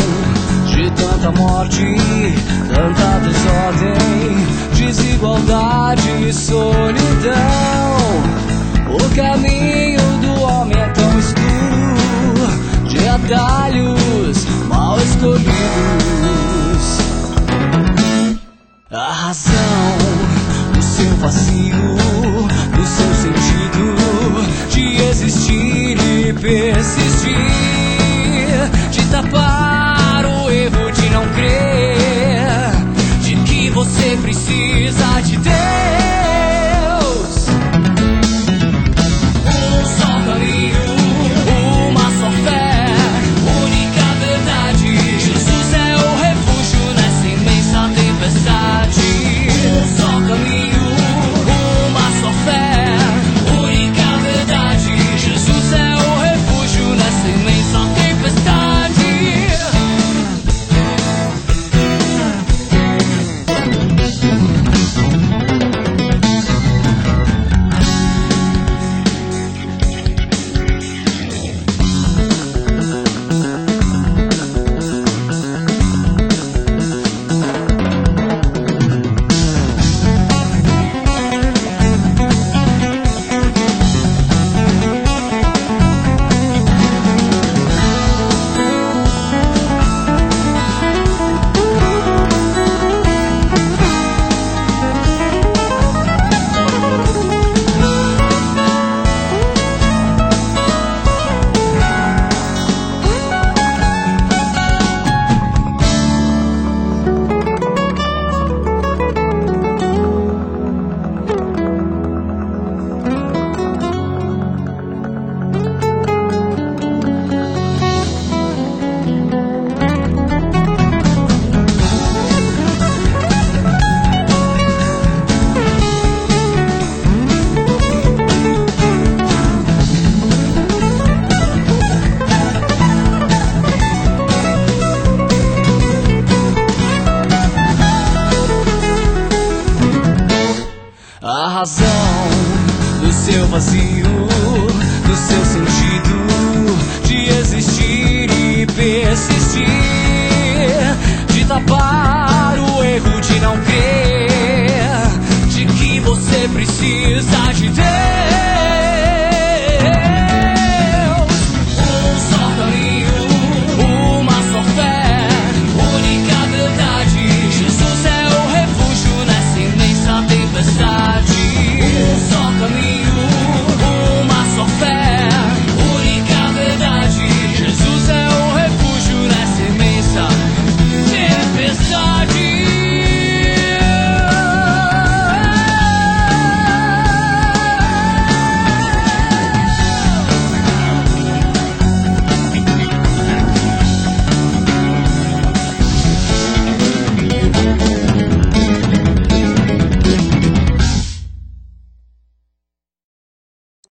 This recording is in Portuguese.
de tanta morte, tanta desordem, desigualdade e solidão. O caminho do homem é tão escuro, de atalhos mal escolhidos. A razão do seu vazio, do seu sentido de existir e persistir, de tapar o erro de não crer, de que você precisa de Deus. Um só caminho, uma só fé, única verdade. Jesus é o refúgio nessa imensa tempestade. Um só caminho, uma só fé, única verdade. Jesus é o refúgio nessa imensa tempestade. A razão do seu vazio, do seu sentido de existir e persistir, de tapar